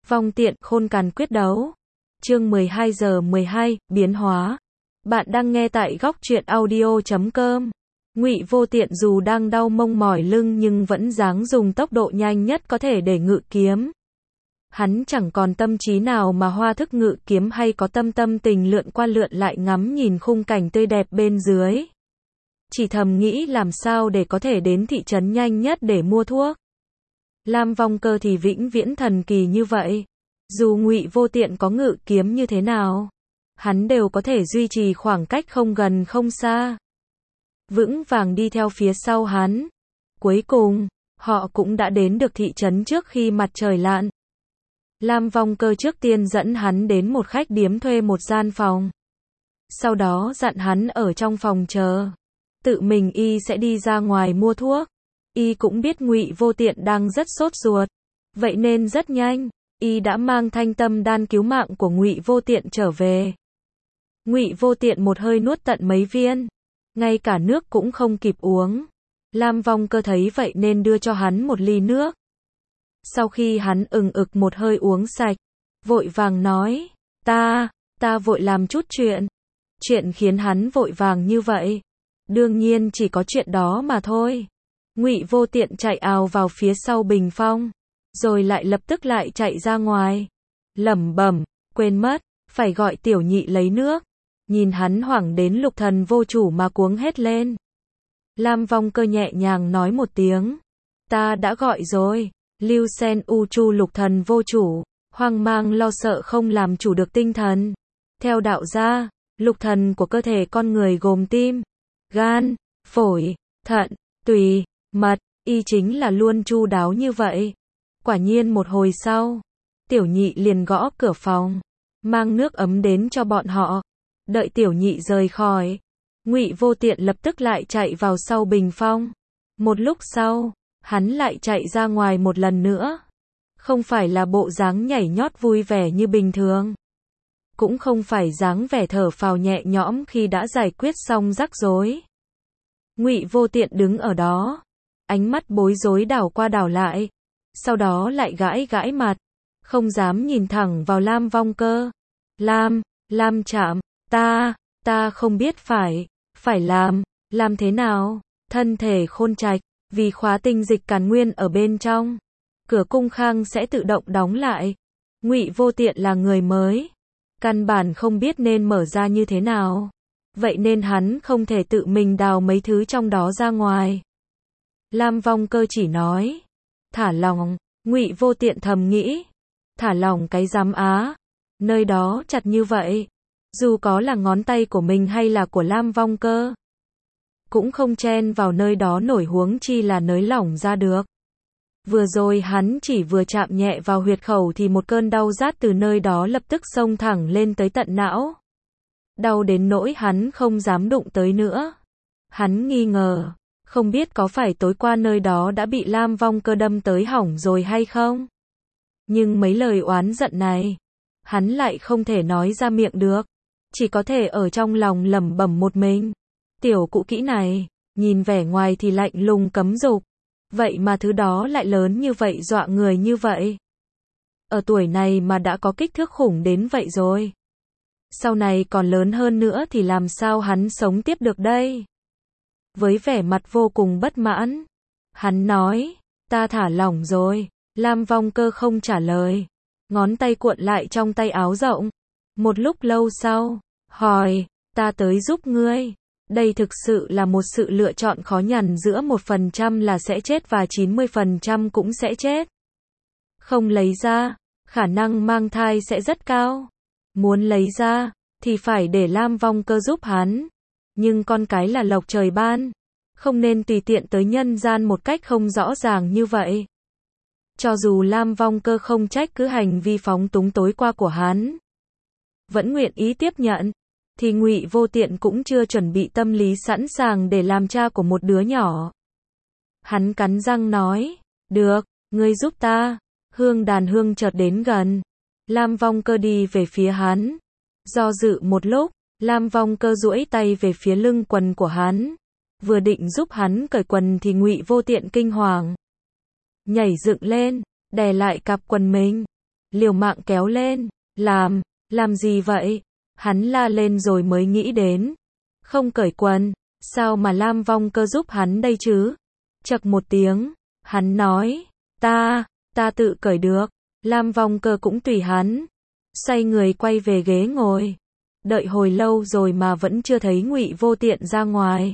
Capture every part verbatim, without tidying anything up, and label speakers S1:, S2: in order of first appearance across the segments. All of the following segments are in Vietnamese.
S1: Vong tiện, khôn càn quyết đấu. Chương mười hai giờ mười hai, biến hóa. Bạn đang nghe tại góc truyện audio chấm com. Ngụy Vô Tiện dù đang đau mông mỏi lưng nhưng vẫn dáng dùng tốc độ nhanh nhất có thể để ngự kiếm. Hắn chẳng còn tâm trí nào mà hoa thức ngự kiếm hay có tâm tâm tình lượn qua lượn lại ngắm nhìn khung cảnh tươi đẹp bên dưới. Chỉ thầm nghĩ làm sao để có thể đến thị trấn nhanh nhất để mua thuốc. Lam Vong Cơ thì vĩnh viễn thần kỳ như vậy. Dù Ngụy Vô Tiện có ngự kiếm như thế nào, hắn đều có thể duy trì khoảng cách không gần không xa. Vững vàng đi theo phía sau hắn. Cuối cùng, họ cũng đã đến được thị trấn trước khi mặt trời lặn. Lam Vong Cơ trước tiên dẫn hắn đến một khách điếm thuê một gian phòng. Sau đó dặn hắn ở trong phòng chờ. Tự mình y sẽ đi ra ngoài mua thuốc. Y cũng biết Ngụy Vô Tiện đang rất sốt ruột. Vậy nên rất nhanh, y đã mang thanh tâm đan cứu mạng của Ngụy Vô Tiện trở về. Ngụy Vô Tiện một hơi nuốt tận mấy viên. Ngay cả nước cũng không kịp uống. Lam Vong Cơ thấy vậy nên đưa cho hắn một ly nước. Sau khi hắn ừng ực một hơi uống sạch, vội vàng nói, ta, ta vội làm chút chuyện. Chuyện khiến hắn vội vàng như vậy. Đương nhiên chỉ có chuyện đó mà thôi. Ngụy Vô Tiện chạy ào vào phía sau bình phong, rồi lại lập tức lại chạy ra ngoài. Lẩm bẩm, quên mất, phải gọi Tiểu Nhị lấy nước. Nhìn hắn hoảng đến lục thần vô chủ mà cuống hết lên. Lam Vong Cơ nhẹ nhàng nói một tiếng, ta đã gọi rồi. Lưu Sen U Chu lục thần vô chủ, hoang mang lo sợ không làm chủ được tinh thần. Theo đạo gia, lục thần của cơ thể con người gồm tim, gan, phổi, thận, tùy, mật, y chính là luôn chu đáo như vậy. Quả nhiên một hồi sau, Tiểu Nhị liền gõ cửa phòng, mang nước ấm đến cho bọn họ. Đợi Tiểu Nhị rời khỏi, Ngụy Vô Tiện lập tức lại chạy vào sau bình phong. Một lúc sau, hắn lại chạy ra ngoài một lần nữa. Không phải là bộ dáng nhảy nhót vui vẻ như bình thường. Cũng không phải dáng vẻ thở phào nhẹ nhõm khi đã giải quyết xong rắc rối. Ngụy Vô Tiện đứng ở đó, ánh mắt bối rối đảo qua đảo lại, sau đó lại gãi gãi mặt, không dám nhìn thẳng vào Lam Vong Cơ. Lam, Lam Trạm, ta, ta không biết phải, phải làm, làm thế nào? Thân thể khôn trạch, vì khóa tinh dịch càn nguyên ở bên trong, cửa cung khang sẽ tự động đóng lại. Ngụy Vô Tiện là người mới, căn bản không biết nên mở ra như thế nào. Vậy nên hắn không thể tự mình đào mấy thứ trong đó ra ngoài. Lam Vong Cơ chỉ nói, thả lỏng. Ngụy Vô Tiện thầm nghĩ, thả lỏng cái giám á, nơi đó chặt như vậy, dù có là ngón tay của mình hay là của Lam Vong Cơ, cũng không chen vào nơi đó nổi, huống chi là nới lỏng ra được. Vừa rồi hắn chỉ vừa chạm nhẹ vào huyệt khẩu thì một cơn đau rát từ nơi đó lập tức xông thẳng lên tới tận não. Đau đến nỗi hắn không dám đụng tới nữa. Hắn nghi ngờ, không biết có phải tối qua nơi đó đã bị Lam Vong Cơ đâm tới hỏng rồi hay không. Nhưng mấy lời oán giận này, hắn lại không thể nói ra miệng được. Chỉ có thể ở trong lòng lẩm bẩm một mình. Tiểu cụ kỹ này, nhìn vẻ ngoài thì lạnh lùng cấm dục. Vậy mà thứ đó lại lớn như vậy, dọa người như vậy. Ở tuổi này mà đã có kích thước khủng đến vậy rồi. Sau này còn lớn hơn nữa thì làm sao hắn sống tiếp được đây? Với vẻ mặt vô cùng bất mãn, hắn nói, ta thả lỏng rồi. Lam Vong Cơ không trả lời, ngón tay cuộn lại trong tay áo rộng. Một lúc lâu sau, hỏi, ta tới giúp ngươi. Đây thực sự là một sự lựa chọn khó nhằn giữa một phần trăm là sẽ chết và chín mươi phần trăm cũng sẽ chết. Không lấy ra, khả năng mang thai sẽ rất cao. Muốn lấy ra, thì phải để Lam Vong Cơ giúp hắn. Nhưng con cái là lộc trời ban, không nên tùy tiện tới nhân gian một cách không rõ ràng như vậy. Cho dù Lam Vong Cơ không trách cứ hành vi phóng túng tối qua của hắn, vẫn nguyện ý tiếp nhận, thì Ngụy Vô Tiện cũng chưa chuẩn bị tâm lý sẵn sàng để làm cha của một đứa nhỏ. Hắn cắn răng nói, được, ngươi giúp ta. Hương đàn hương chợt đến gần. Lam Vong Cơ đi về phía hắn. Do dự một lúc, Lam Vong Cơ duỗi tay về phía lưng quần của hắn. Vừa định giúp hắn cởi quần thì Ngụy Vô Tiện kinh hoàng, nhảy dựng lên, đè lại cặp quần mình. liều mạng kéo lên. Làm, làm gì vậy? Hắn la lên rồi mới nghĩ đến. Không cởi quần, sao mà Lam Vong Cơ giúp hắn đây chứ? Chậc một tiếng, hắn nói, ta, ta tự cởi được. Lam Vong Cơ cũng tùy hắn. Xoay người quay về ghế ngồi. Đợi hồi lâu rồi mà vẫn chưa thấy Ngụy Vô Tiện ra ngoài.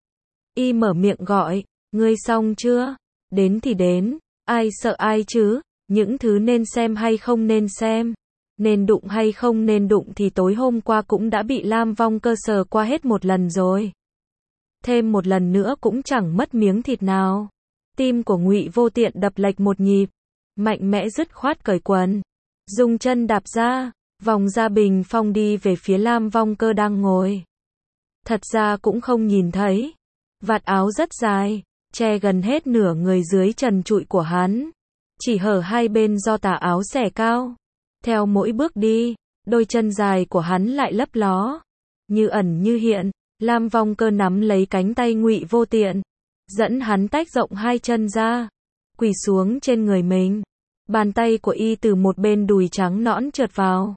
S1: Y mở miệng gọi, ngươi xong chưa? Đến thì đến, ai sợ ai chứ? Những thứ nên xem hay không nên xem, nên đụng hay không nên đụng thì tối hôm qua cũng đã bị Lam Vong Cơ sờ qua hết một lần rồi. Thêm một lần nữa cũng chẳng mất miếng thịt nào. Tim của Ngụy Vô Tiện đập lệch một nhịp, mạnh mẽ dứt khoát cởi quần, dùng chân đạp ra, vòng ra bình phong đi về phía Lam Vong Cơ đang ngồi. Thật ra cũng không nhìn thấy, vạt áo rất dài, che gần hết nửa người dưới trần trụi của hắn, chỉ hở hai bên do tà áo xẻ cao. Theo mỗi bước đi, đôi chân dài của hắn lại lấp ló, như ẩn như hiện. Lam Vong Cơ nắm lấy cánh tay Ngụy Vô Tiện, dẫn hắn tách rộng hai chân ra, quỳ xuống trên người mình. Bàn tay của y từ một bên đùi trắng nõn trượt vào,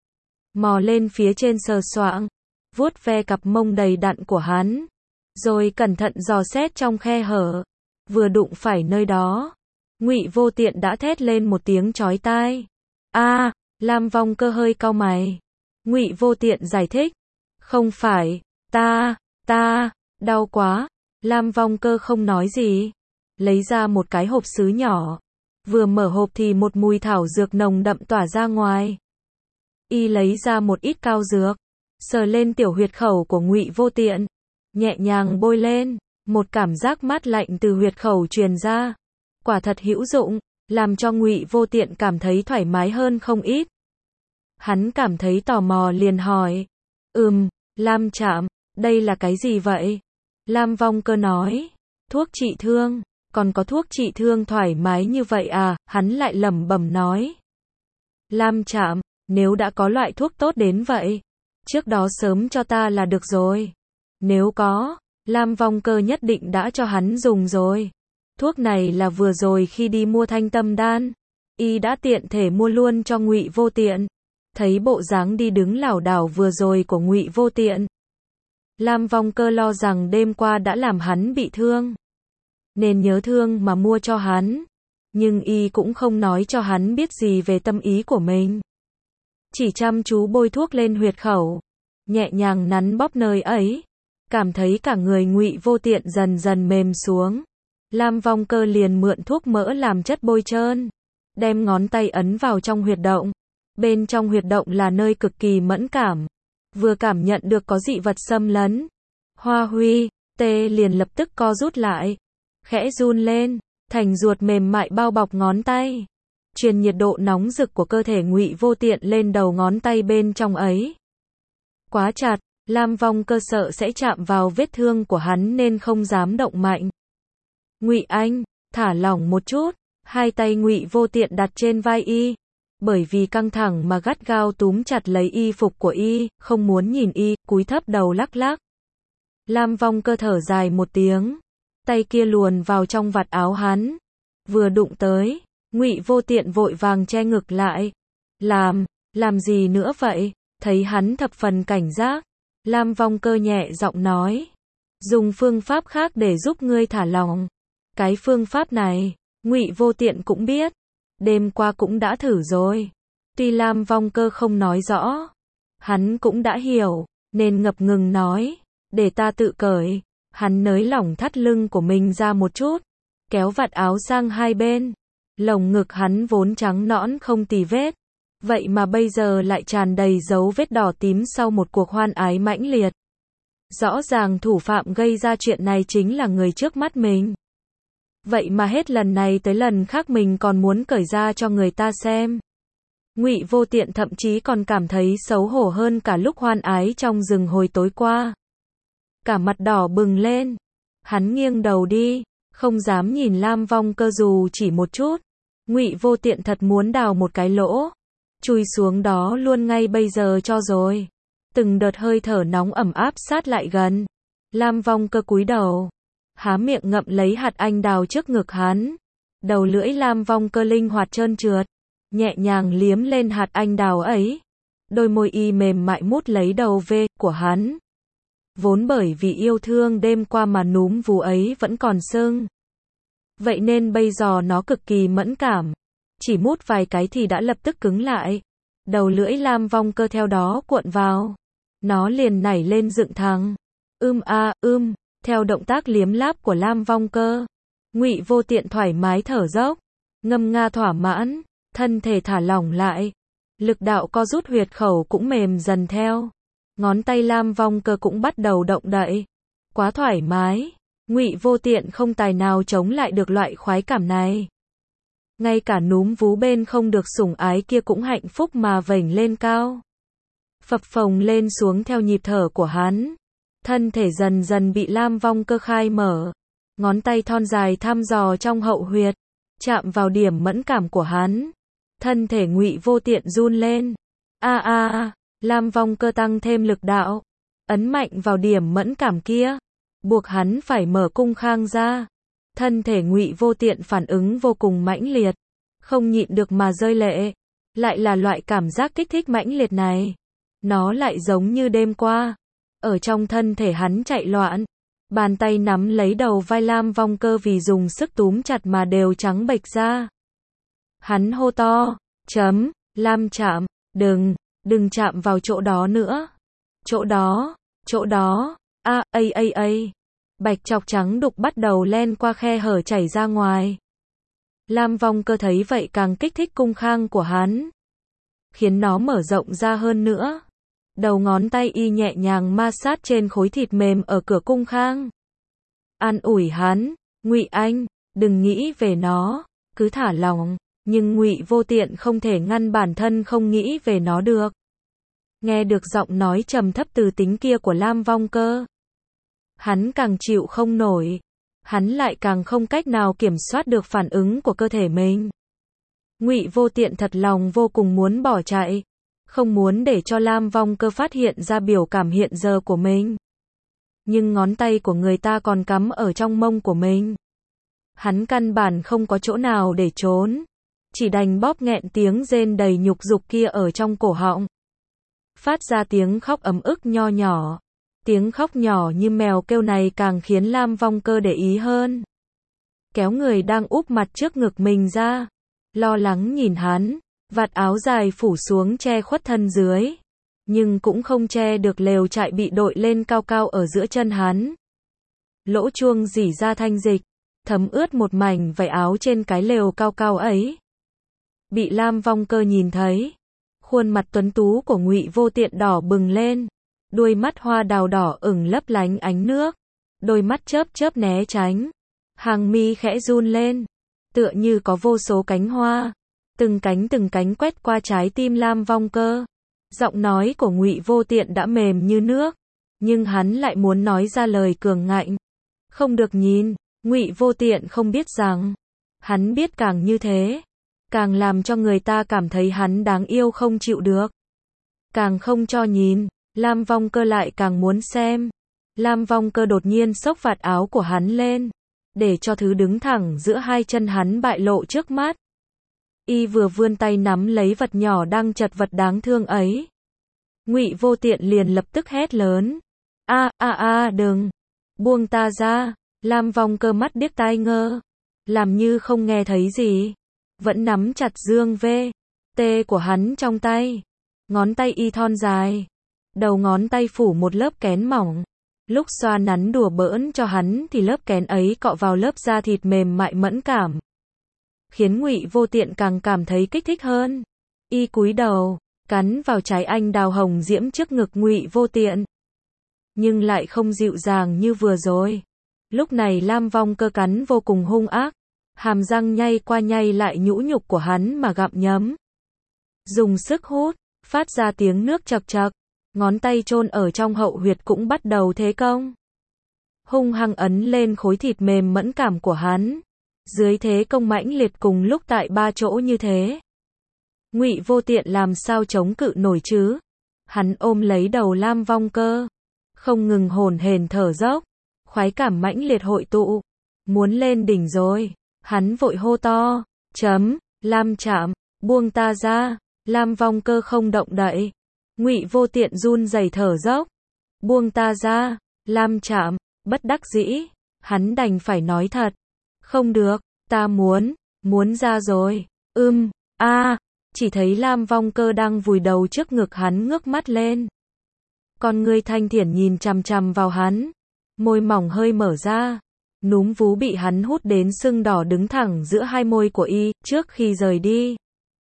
S1: mò lên phía trên sờ soạng, vuốt ve cặp mông đầy đặn của hắn, rồi cẩn thận dò xét trong khe hở. Vừa đụng phải nơi đó, Ngụy Vô Tiện đã thét lên một tiếng chói tai. A, Lam Vong Cơ hơi cau mày. Ngụy Vô Tiện giải thích, không phải, ta, ta, đau quá. Lam Vong Cơ không nói gì, lấy ra một cái hộp sứ nhỏ. Vừa mở hộp thì một mùi thảo dược nồng đậm tỏa ra ngoài. Y lấy ra một ít cao dược, sờ lên tiểu huyệt khẩu của Ngụy Vô Tiện, nhẹ nhàng bôi lên, một cảm giác mát lạnh từ huyệt khẩu truyền ra. Quả thật hữu dụng, làm cho Ngụy Vô Tiện cảm thấy thoải mái hơn không ít. Hắn cảm thấy tò mò liền hỏi, ừm, Lam Trạm, đây là cái gì vậy? Lam Vong Cơ nói, thuốc trị thương. Còn có thuốc trị thương thoải mái như vậy à? Hắn lại lẩm bẩm nói. Lam Trạm, nếu đã có loại thuốc tốt đến vậy, trước đó sớm cho ta là được rồi. Nếu có, Lam Vong Cơ nhất định đã cho hắn dùng rồi. Thuốc này là vừa rồi khi đi mua Thanh Tâm Đan, y đã tiện thể mua luôn cho Ngụy Vô Tiện. Thấy bộ dáng đi đứng lảo đảo vừa rồi của Ngụy Vô Tiện, Lam Vong Cơ lo rằng đêm qua đã làm hắn bị thương, nên nhớ thương mà mua cho hắn. Nhưng y cũng không nói cho hắn biết gì về tâm ý của mình. Chỉ chăm chú bôi thuốc lên huyệt khẩu, nhẹ nhàng nắn bóp nơi ấy. Cảm thấy cả người Ngụy Vô Tiện dần dần mềm xuống. Lam Vong Cơ liền mượn thuốc mỡ làm chất bôi trơn, đem ngón tay ấn vào trong huyệt động. Bên trong huyệt động là nơi cực kỳ mẫn cảm, vừa cảm nhận được có dị vật xâm lấn, Hoa Huy, tê liền lập tức co rút lại, khẽ run lên, thành ruột mềm mại bao bọc ngón tay, truyền nhiệt độ nóng rực của cơ thể Ngụy Vô Tiện lên đầu ngón tay bên trong ấy. Quá chặt, Lam Vong Cơ sợ sẽ chạm vào vết thương của hắn nên không dám động mạnh. Ngụy Anh, thả lỏng một chút. Hai tay Ngụy Vô Tiện đặt trên vai y, bởi vì căng thẳng mà gắt gao túm chặt lấy y phục của y, không muốn nhìn y, cúi thấp đầu lắc lắc. Lam Vong Cơ thở dài một tiếng, tay kia luồn vào trong vạt áo hắn, vừa đụng tới, Ngụy Vô Tiện vội vàng che ngực lại. Làm, làm gì nữa vậy? Thấy hắn thập phần cảnh giác, Lam Vong Cơ nhẹ giọng nói, dùng phương pháp khác để giúp ngươi thả lỏng. Cái phương pháp này, Ngụy Vô Tiện cũng biết, đêm qua cũng đã thử rồi. Tuy Lam Vong Cơ không nói rõ, hắn cũng đã hiểu, nên ngập ngừng nói, để ta tự cởi. Hắn nới lỏng thắt lưng của mình ra một chút, kéo vạt áo sang hai bên. Lồng ngực hắn vốn trắng nõn không tì vết, vậy mà bây giờ lại tràn đầy dấu vết đỏ tím sau một cuộc hoan ái mãnh liệt. Rõ ràng thủ phạm gây ra chuyện này chính là người trước mắt mình. Vậy mà hết lần này tới lần khác mình còn muốn cởi ra cho người ta xem. Ngụy Vô Tiện thậm chí còn cảm thấy xấu hổ hơn cả lúc hoan ái trong rừng hồi tối qua. Cả mặt đỏ bừng lên, hắn nghiêng đầu đi, không dám nhìn Lam Vong Cơ dù chỉ một chút. Ngụy Vô Tiện thật muốn đào một cái lỗ, chui xuống đó luôn ngay bây giờ cho rồi. Từng đợt hơi thở nóng ẩm áp sát lại gần. Lam Vong Cơ cúi đầu, há miệng ngậm lấy hạt anh đào trước ngực hắn. Đầu lưỡi Lam Vong Cơ linh hoạt trơn trượt, nhẹ nhàng liếm lên hạt anh đào ấy. Đôi môi y mềm mại mút lấy đầu ve của hắn. Vốn bởi vì yêu thương đêm qua mà núm vú ấy vẫn còn sưng. Vậy nên bây giờ nó cực kỳ mẫn cảm. Chỉ mút vài cái thì đã lập tức cứng lại. Đầu lưỡi Lam Vong Cơ theo đó cuộn vào. Nó liền nảy lên dựng thẳng. Ưm a, ưm, theo động tác liếm láp của Lam Vong Cơ. Ngụy Vô Tiện thoải mái thở dốc, ngâm nga thỏa mãn, thân thể thả lỏng lại. Lực đạo co rút huyệt khẩu cũng mềm dần theo. Ngón tay Lam Vong Cơ cũng bắt đầu động đậy. Quá thoải mái, Ngụy Vô Tiện không tài nào chống lại được loại khoái cảm này. Ngay cả núm vú bên không được sủng ái kia cũng hạnh phúc mà vểnh lên cao. Phập phồng lên xuống theo nhịp thở của hắn. Thân thể dần dần bị Lam Vong Cơ khai mở. Ngón tay thon dài thăm dò trong hậu huyệt, chạm vào điểm mẫn cảm của hắn. Thân thể Ngụy Vô Tiện run lên. A a a, Lam Vong Cơ tăng thêm lực đạo, ấn mạnh vào điểm mẫn cảm kia, buộc hắn phải mở cung khang ra. Thân thể Ngụy Vô Tiện phản ứng vô cùng mãnh liệt, không nhịn được mà rơi lệ. Lại là loại cảm giác kích thích mãnh liệt này. Nó lại giống như đêm qua. Ở trong thân thể hắn chạy loạn. Bàn tay nắm lấy đầu vai Lam Vong Cơ vì dùng sức túm chặt mà đều trắng bệch ra. Hắn hô to, chấm, Lam chạm, đừng, đừng chạm vào chỗ đó nữa. Chỗ đó, chỗ đó, a, a, a, a. Bạch chọc trắng đục bắt đầu len qua khe hở chảy ra ngoài. Lam Vong Cơ thấy vậy càng kích thích cung khang của hắn, khiến nó mở rộng ra hơn nữa. Đầu ngón tay y nhẹ nhàng ma sát trên khối thịt mềm ở cửa cung khang. An ủi hắn, Ngụy anh, đừng nghĩ về nó, cứ thả lỏng. Nhưng Ngụy Vô Tiện không thể ngăn bản thân không nghĩ về nó được. Nghe được giọng nói trầm thấp từ tính kia của Lam Vong Cơ, hắn càng chịu không nổi. Hắn lại càng không cách nào kiểm soát được phản ứng của cơ thể mình. Ngụy Vô Tiện thật lòng vô cùng muốn bỏ chạy, không muốn để cho Lam Vong Cơ phát hiện ra biểu cảm hiện giờ của mình. Nhưng ngón tay của người ta còn cắm ở trong mông của mình. Hắn căn bản không có chỗ nào để trốn, chỉ đành bóp nghẹn tiếng rên đầy nhục dục kia ở trong cổ họng. Phát ra tiếng khóc ấm ức nho nhỏ. Tiếng khóc nhỏ như mèo kêu này càng khiến Lam Vong Cơ để ý hơn. Kéo người đang úp mặt trước ngực mình ra, lo lắng nhìn hắn. Vạt áo dài phủ xuống che khuất thân dưới, nhưng cũng không che được lều trại bị đội lên cao cao ở giữa chân hắn. Lỗ chuông rỉ ra thanh dịch, thấm ướt một mảnh vải áo trên cái lều cao cao ấy. Bị Lam Vong Cơ nhìn thấy, khuôn mặt tuấn tú của Ngụy Vô Tiện đỏ bừng lên, đuôi mắt hoa đào đỏ ửng lấp lánh ánh nước, đôi mắt chớp chớp né tránh, hàng mi khẽ run lên, tựa như có vô số cánh hoa, từng cánh từng cánh quét qua trái tim Lam Vong Cơ. Giọng nói của Ngụy Vô Tiện đã mềm như nước, nhưng hắn lại muốn nói ra lời cường ngạnh. Không được nhìn. Ngụy Vô Tiện không biết rằng, hắn biết càng như thế, càng làm cho người ta cảm thấy hắn đáng yêu không chịu được. Càng không cho nhìn, Lam Vong Cơ lại càng muốn xem. Lam Vong Cơ đột nhiên xốc vạt áo của hắn lên, để cho thứ đứng thẳng giữa hai chân hắn bại lộ trước mắt. Y vừa vươn tay nắm lấy vật nhỏ đang chật vật đáng thương ấy. Ngụy Vô Tiện liền lập tức hét lớn. A a a đừng, buông ta ra. Lam Vong Cơ mắt điếc tai ngơ, làm như không nghe thấy gì, vẫn nắm chặt dương vê tê của hắn trong tay. Ngón tay y thon dài, đầu ngón tay phủ một lớp kén mỏng. Lúc xoa nắn đùa bỡn cho hắn thì lớp kén ấy cọ vào lớp da thịt mềm mại mẫn cảm, khiến Ngụy Vô Tiện càng cảm thấy kích thích hơn. Y cúi đầu, cắn vào trái anh đào hồng diễm trước ngực Ngụy Vô Tiện, nhưng lại không dịu dàng như vừa rồi. Lúc này Lam Vong Cơ cắn vô cùng hung ác, hàm răng nhay qua nhay lại nhũ nhục của hắn mà gặm nhấm. Dùng sức hút, phát ra tiếng nước chậc chậc, ngón tay chôn ở trong hậu huyệt cũng bắt đầu thế công. Hung hăng ấn lên khối thịt mềm mẫn cảm của hắn. Dưới thế công mãnh liệt cùng lúc tại ba chỗ như thế, Ngụy Vô Tiện làm sao chống cự nổi chứ? Hắn ôm lấy đầu Lam Vong Cơ, không ngừng hổn hển thở dốc. Khoái cảm mãnh liệt hội tụ, muốn lên đỉnh rồi. Hắn vội hô to, chấm, Lam chạm, Buông ta ra. Lam Vong Cơ không động đậy. Ngụy Vô Tiện run rẩy thở dốc. Buông ta ra. Lam Trạm, bất đắc dĩ, hắn đành phải nói thật. Không được, ta muốn, muốn ra rồi. Ưm, a, chỉ thấy Lam Vong Cơ đang vùi đầu trước ngực hắn ngước mắt lên. Con ngươi thanh thiển nhìn chằm chằm vào hắn, môi mỏng hơi mở ra, núm vú bị hắn hút đến sưng đỏ đứng thẳng giữa hai môi của y, trước khi rời đi.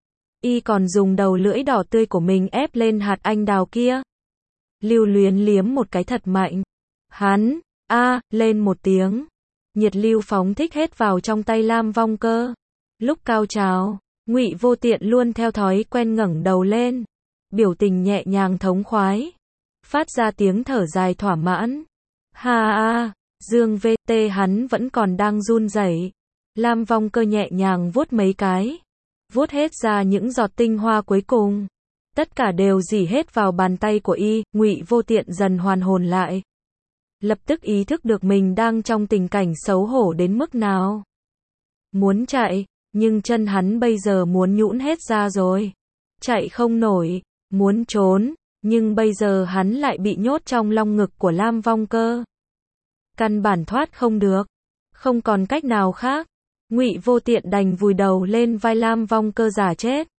S1: Y còn dùng đầu lưỡi đỏ tươi của mình ép lên hạt anh đào kia. Lưu Luyến liếm một cái thật mạnh. Hắn, a, lên một tiếng. Nhiệt lưu phóng thích hết vào trong tay Lam Vong Cơ. Lúc cao trào, Ngụy Vô Tiện luôn theo thói quen ngẩng đầu lên, biểu tình nhẹ nhàng thống khoái, phát ra tiếng thở dài thỏa mãn. Ha a, Dương vê tê hắn vẫn còn đang run rẩy. Lam Vong Cơ nhẹ nhàng vuốt mấy cái, vuốt hết ra những giọt tinh hoa cuối cùng. Tất cả đều rỉ hết vào bàn tay của y, Ngụy Vô Tiện dần hoàn hồn lại. Lập tức ý thức được mình đang trong tình cảnh xấu hổ đến mức nào. Muốn chạy, nhưng chân hắn bây giờ muốn nhũn hết ra rồi. Chạy không nổi, muốn trốn, nhưng bây giờ hắn lại bị nhốt trong long ngực của Lam Vong Cơ. Căn bản thoát không được, không còn cách nào khác. Ngụy Vô Tiện đành vùi đầu lên vai Lam Vong Cơ giả chết.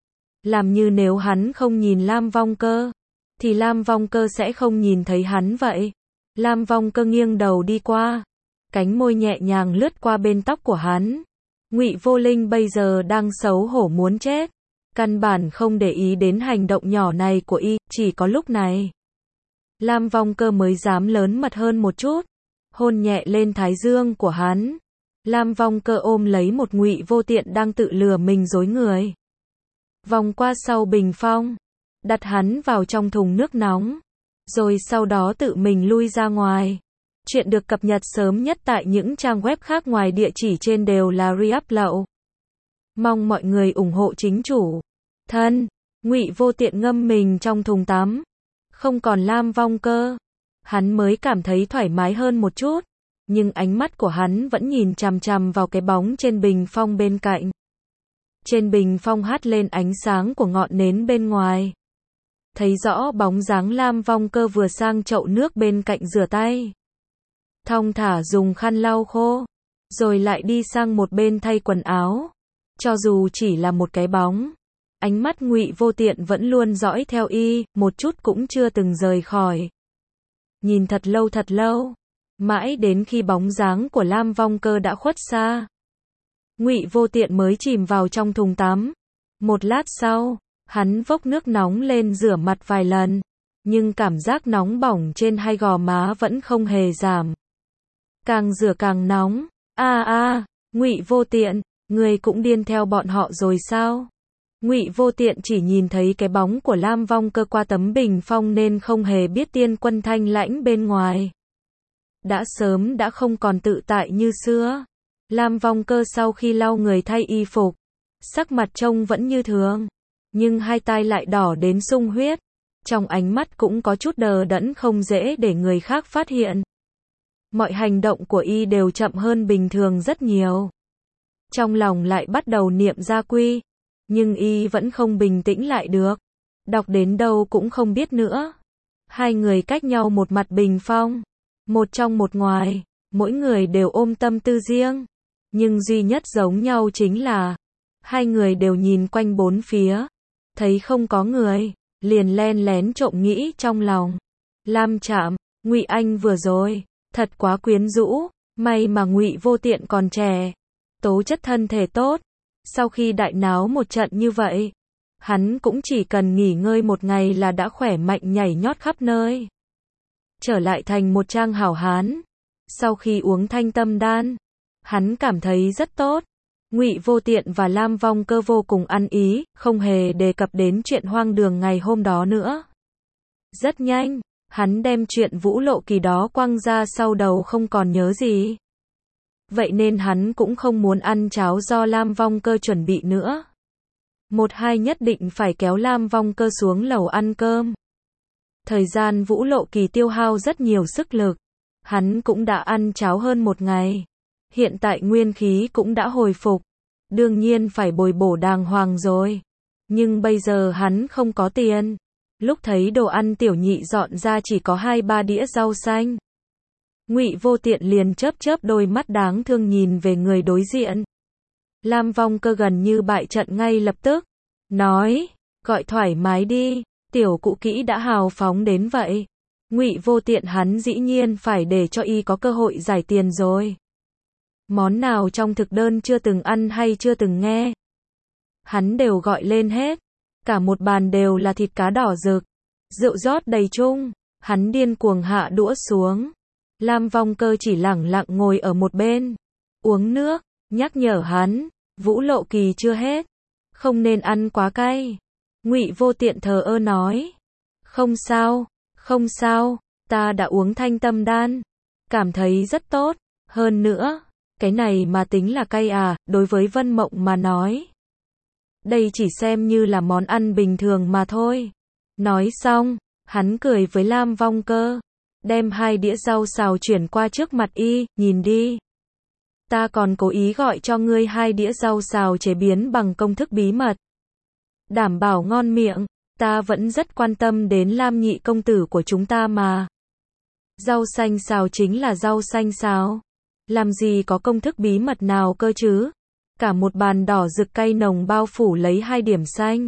S1: Làm như nếu hắn không nhìn Lam Vong Cơ, thì Lam Vong Cơ sẽ không nhìn thấy hắn vậy. Lam Vong Cơ nghiêng đầu đi qua, cánh môi nhẹ nhàng lướt qua bên tóc của hắn. Ngụy Vô Linh bây giờ đang xấu hổ muốn chết, căn bản không để ý đến hành động nhỏ này của y, chỉ có lúc này Lam Vong Cơ mới dám lớn mật hơn một chút, hôn nhẹ lên thái dương của hắn. Lam Vong Cơ ôm lấy một Ngụy Vô Tiện đang tự lừa mình dối người, vòng qua sau bình phong, đặt hắn vào trong thùng nước nóng, rồi sau đó tự mình lui ra ngoài. Chuyện được cập nhật sớm nhất tại những trang web khác ngoài địa chỉ trên đều là re-upload. Mong mọi người ủng hộ chính chủ. Thân, Ngụy Vô Tiện ngâm mình trong thùng tắm, không còn Lam Vong Cơ, hắn mới cảm thấy thoải mái hơn một chút, nhưng ánh mắt của hắn vẫn nhìn chằm chằm vào cái bóng trên bình phong bên cạnh. Trên bình phong hắt lên ánh sáng của ngọn nến bên ngoài. Thấy rõ bóng dáng Lam Vong Cơ vừa sang chậu nước bên cạnh rửa tay, thong thả dùng khăn lau khô, rồi lại đi sang một bên thay quần áo. Cho dù chỉ là một cái bóng, ánh mắt Ngụy Vô Tiện vẫn luôn dõi theo y, một chút cũng chưa từng rời khỏi. Nhìn thật lâu thật lâu, mãi đến khi bóng dáng của Lam Vong Cơ đã khuất xa, Ngụy Vô Tiện mới chìm vào trong thùng tắm. Một lát sau, hắn vốc nước nóng lên rửa mặt vài lần, nhưng cảm giác nóng bỏng trên hai gò má vẫn không hề giảm. Càng rửa càng nóng. A a, Ngụy Vô Tiện, người cũng điên theo bọn họ rồi sao? Ngụy Vô Tiện chỉ nhìn thấy cái bóng của Lam Vong Cơ qua tấm bình phong nên không hề biết Tiên Quân thanh lãnh bên ngoài đã sớm đã không còn tự tại như xưa. Lam Vong Cơ sau khi lau người thay y phục, sắc mặt trông vẫn như thường, nhưng hai tai lại đỏ đến sung huyết, trong ánh mắt cũng có chút đờ đẫn không dễ để người khác phát hiện. Mọi hành động của y đều chậm hơn bình thường rất nhiều. Trong lòng lại bắt đầu niệm gia quy, nhưng y vẫn không bình tĩnh lại được. Đọc đến đâu cũng không biết nữa. Hai người cách nhau một mặt bình phong, một trong một ngoài, mỗi người đều ôm tâm tư riêng, nhưng duy nhất giống nhau chính là hai người đều nhìn quanh bốn phía, thấy không có người, liền len lén trộm nghĩ trong lòng. Lam Trạm, Ngụy Anh vừa rồi thật quá quyến rũ, may mà Ngụy Vô Tiện còn trẻ, tố chất thân thể tốt. Sau khi đại náo một trận như vậy, hắn cũng chỉ cần nghỉ ngơi một ngày là đã khỏe mạnh nhảy nhót khắp nơi, trở lại thành một trang hảo hán. Sau khi uống Thanh Tâm Đan, hắn cảm thấy rất tốt. Ngụy Vô Tiện và Lam Vong Cơ vô cùng ăn ý, không hề đề cập đến chuyện hoang đường ngày hôm đó nữa. Rất nhanh, hắn đem chuyện Vũ Lộ Kỳ đó quăng ra sau đầu không còn nhớ gì. Vậy nên hắn cũng không muốn ăn cháo do Lam Vong Cơ chuẩn bị nữa. Một hai nhất định phải kéo Lam Vong Cơ xuống lầu ăn cơm. Thời gian Vũ Lộ Kỳ tiêu hao rất nhiều sức lực. Hắn cũng đã ăn cháo hơn một ngày. Hiện tại nguyên khí cũng đã hồi phục. đương nhiên phải bồi bổ đàng hoàng rồi. Nhưng bây giờ hắn không có tiền. Lúc thấy đồ ăn tiểu nhị dọn ra chỉ có hai ba đĩa rau xanh. Ngụy Vô Tiện liền chớp chớp đôi mắt đáng thương nhìn về người đối diện. Lam Vong Cơ gần như bại trận ngay lập tức. Nói, gọi thoải mái đi, tiểu cụ kỹ đã hào phóng đến vậy. Ngụy Vô Tiện hắn dĩ nhiên phải để cho y có cơ hội giải tiền rồi. Món nào trong thực đơn chưa từng ăn hay chưa từng nghe, hắn đều gọi lên hết. Cả một bàn đều là thịt cá đỏ rực, rượu rót đầy chung, hắn điên cuồng hạ đũa xuống. Lam Vong Cơ chỉ lẳng lặng ngồi ở một bên, uống nước, nhắc nhở hắn, Vũ Lộ Kỳ chưa hết, không nên ăn quá cay. Ngụy Vô Tiện thờ ơ nói, không sao, không sao, ta đã uống Thanh Tâm Đan, cảm thấy rất tốt, hơn nữa, cái này mà tính là cay à, đối với Vân Mộng mà nói. Đây chỉ xem như là món ăn bình thường mà thôi. Nói xong, hắn cười với Lam Vong Cơ, đem hai đĩa rau xào chuyển qua trước mặt y, nhìn đi. Ta còn cố ý gọi cho ngươi hai đĩa rau xào chế biến bằng công thức bí mật. Đảm bảo ngon miệng, ta vẫn rất quan tâm đến Lam nhị công tử của chúng ta mà. Rau xanh xào chính là rau xanh xào. Làm gì có công thức bí mật nào cơ chứ? Cả một bàn đỏ rực cay nồng bao phủ lấy hai điểm xanh.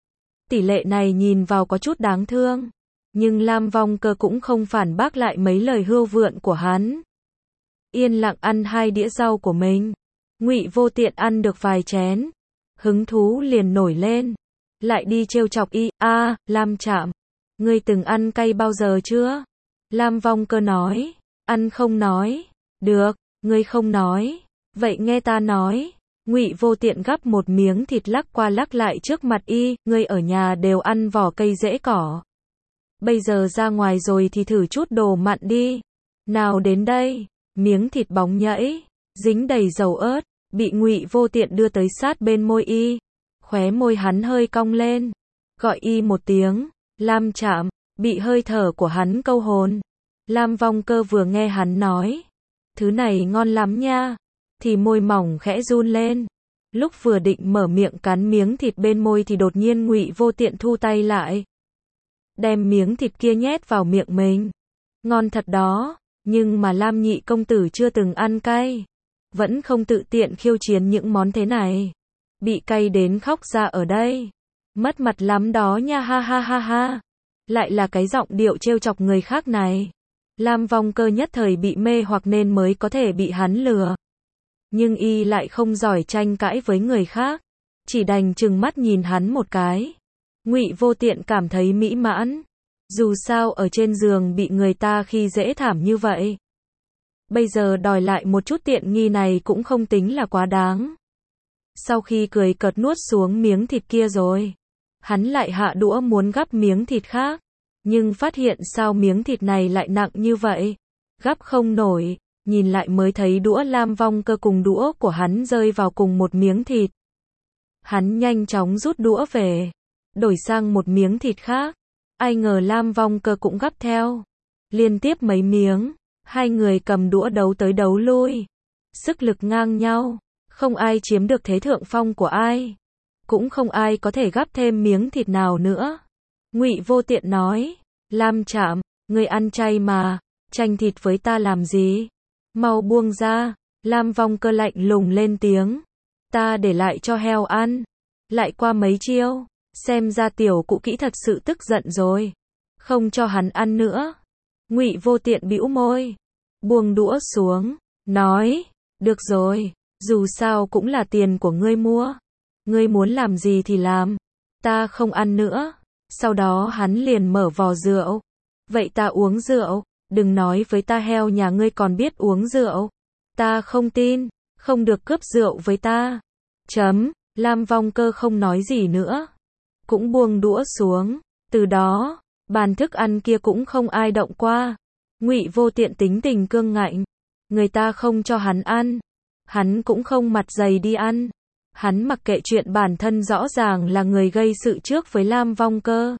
S1: Tỷ lệ này nhìn vào có chút đáng thương. Nhưng Lam Vong Cơ cũng không phản bác lại mấy lời hươu vượn của hắn. Yên lặng ăn hai đĩa rau của mình. Ngụy Vô Tiện ăn được vài chén, hứng thú liền nổi lên. Lại đi trêu chọc y, a, à, Lam Trạm, ngươi từng ăn cay bao giờ chưa? Lam Vong Cơ nói, ăn không nói. Được, ngươi không nói. Vậy nghe ta nói. Ngụy Vô Tiện gắp một miếng thịt lắc qua lắc lại trước mặt y, ngươi ở nhà đều ăn vỏ cây rễ cỏ. Bây giờ ra ngoài rồi thì thử chút đồ mặn đi. Nào đến đây, miếng thịt bóng nhẫy, dính đầy dầu ớt, bị Ngụy Vô Tiện đưa tới sát bên môi y. Khóe môi hắn hơi cong lên, gọi y một tiếng, Lam Trạm, bị hơi thở của hắn câu hồn. Lam Vong Cơ vừa nghe hắn nói, thứ này ngon lắm nha, thì môi mỏng khẽ run lên. Lúc vừa định mở miệng cắn miếng thịt bên môi thì đột nhiên Ngụy Vô Tiện thu tay lại, đem miếng thịt kia nhét vào miệng mình. Ngon thật đó, nhưng mà Lam nhị công tử chưa từng ăn cay, vẫn không tự tiện khiêu chiến những món thế này. Bị cay đến khóc ra ở đây. Mất mặt lắm đó nha, ha ha ha ha. Lại là cái giọng điệu trêu chọc người khác này. Lam Vong Cơ nhất thời bị mê hoặc nên mới có thể bị hắn lừa. Nhưng y lại không giỏi tranh cãi với người khác, chỉ đành trừng mắt nhìn hắn một cái. Ngụy Vô Tiện cảm thấy mỹ mãn. Dù sao ở trên giường bị người ta khi dễ thảm như vậy, bây giờ đòi lại một chút tiện nghi này cũng không tính là quá đáng. Sau khi cười cợt nuốt xuống miếng thịt kia rồi, hắn lại hạ đũa muốn gắp miếng thịt khác, nhưng phát hiện sao miếng thịt này lại nặng như vậy, gắp không nổi, nhìn lại mới thấy đũa Lam Vong Cơ cùng đũa của hắn rơi vào cùng một miếng thịt. Hắn nhanh chóng rút đũa về, đổi sang một miếng thịt khác, ai ngờ Lam Vong Cơ cũng gắp theo, liên tiếp mấy miếng, hai người cầm đũa đấu tới đấu lui, sức lực ngang nhau. Không ai chiếm được thế thượng phong của ai, cũng không ai có thể gắp thêm miếng thịt nào nữa. Ngụy Vô Tiện nói, Lam Trạm, ngươi ăn chay mà, tranh thịt với ta làm gì? Mau buông ra. Lam Vong Cơ lạnh lùng lên tiếng, ta để lại cho heo ăn. Lại qua mấy chiêu, xem ra tiểu cụ kỹ thật sự tức giận rồi, không cho hắn ăn nữa. Ngụy Vô Tiện bĩu môi, buông đũa xuống, nói, được rồi. Dù sao cũng là tiền của ngươi mua, ngươi muốn làm gì thì làm, ta không ăn nữa. Sau đó hắn liền mở vò rượu, vậy ta uống rượu, đừng nói với ta heo nhà ngươi còn biết uống rượu, ta không tin, không được cướp rượu với ta. Chấm. Lam Vong Cơ không nói gì nữa, cũng buông đũa xuống. Từ đó, bàn thức ăn kia cũng không ai động qua. Ngụy Vô Tiện tính tình cương ngạnh, người ta không cho hắn ăn, hắn cũng không mặt dày đi ăn. Hắn mặc kệ chuyện bản thân rõ ràng là người gây sự trước với Lam Vong Cơ.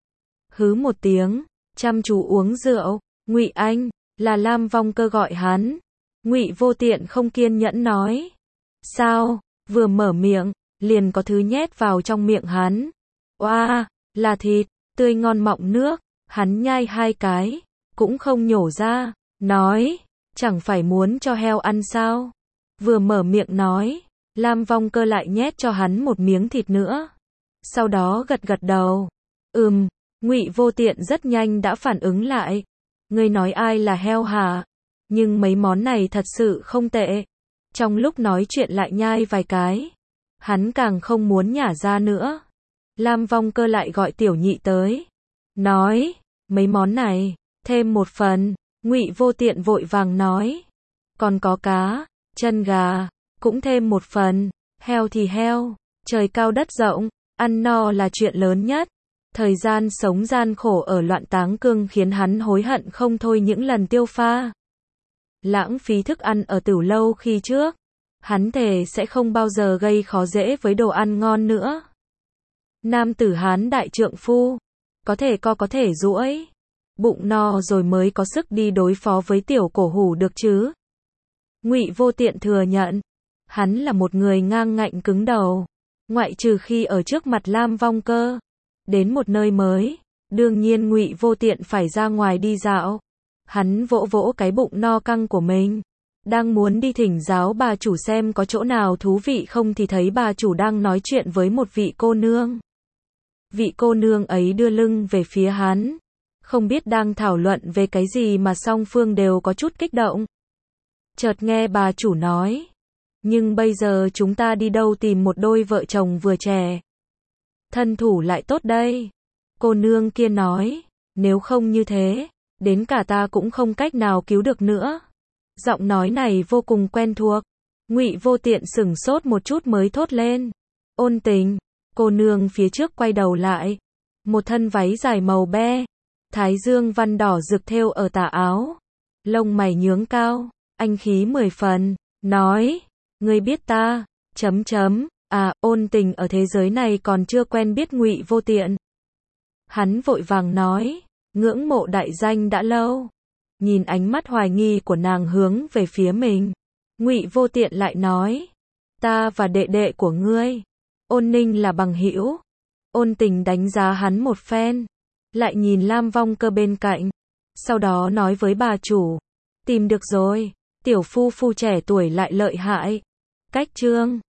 S1: Hứ một tiếng, chăm chú uống rượu. Ngụy Anh, là Lam Vong Cơ gọi hắn. Ngụy Vô Tiện không kiên nhẫn nói, sao, vừa mở miệng, liền có thứ nhét vào trong miệng hắn. Oa, là thịt, tươi ngon mọng nước, hắn nhai hai cái, cũng không nhổ ra, nói, chẳng phải muốn cho heo ăn sao? Vừa mở miệng nói, Lam Vong Cơ lại nhét cho hắn một miếng thịt nữa. Sau đó gật gật đầu. Ừm, Ngụy Vô Tiện rất nhanh đã phản ứng lại. Ngươi nói ai là heo hả? Nhưng mấy món này thật sự không tệ. Trong lúc nói chuyện lại nhai vài cái. Hắn càng không muốn nhả ra nữa. Lam Vong Cơ lại gọi Tiểu Nhị tới. Nói, mấy món này, thêm một phần. Ngụy Vô Tiện vội vàng nói. Còn có cá, chân gà, cũng thêm một phần. Heo thì heo, trời cao đất rộng, ăn no là chuyện lớn nhất. Thời gian sống gian khổ ở Loạn Táng Cương khiến hắn hối hận không thôi những lần tiêu pha. Lãng phí thức ăn ở Tửu Lâu khi trước. Hắn thề sẽ không bao giờ gây khó dễ với đồ ăn ngon nữa. Nam tử Hán đại trượng phu, có thể co có thể duỗi, bụng no rồi mới có sức đi đối phó với tiểu cổ hủ được chứ. Ngụy Vô Tiện thừa nhận, hắn là một người ngang ngạnh cứng đầu, ngoại trừ khi ở trước mặt Lam Vong Cơ. Đến một nơi mới, đương nhiên Ngụy Vô Tiện phải ra ngoài đi dạo. Hắn vỗ vỗ cái bụng no căng của mình, đang muốn đi thỉnh giáo bà chủ xem có chỗ nào thú vị không thì thấy bà chủ đang nói chuyện với một vị cô nương. Vị cô nương ấy đưa lưng về phía hắn, không biết đang thảo luận về cái gì mà song phương đều có chút kích động. Chợt nghe bà chủ nói, nhưng bây giờ chúng ta đi đâu tìm một đôi vợ chồng vừa trẻ, thân thủ lại tốt đây. Cô nương kia nói, nếu không như thế, đến cả ta cũng không cách nào cứu được nữa. Giọng nói này vô cùng quen thuộc. Ngụy Vô Tiện sửng sốt một chút mới thốt lên. Ôn Tình. Cô nương phía trước quay đầu lại. Một thân váy dài màu be, thái dương văn đỏ rực thêu ở tà áo. Lông mày nhướng cao, anh khí mười phần, nói, ngươi biết ta, chấm chấm, à, Ôn Tình ở thế giới này còn chưa quen biết Ngụy Vô Tiện. Hắn vội vàng nói, ngưỡng mộ đại danh đã lâu. Nhìn ánh mắt hoài nghi của nàng hướng về phía mình, Ngụy Vô Tiện lại nói, ta và đệ đệ của ngươi, Ôn Ninh là bằng hữu. Ôn Tình đánh giá hắn một phen, lại nhìn Lam Vong Cơ bên cạnh, sau đó nói với bà chủ, tìm được rồi, tiểu phu phu trẻ tuổi lại lợi hại. Cách chương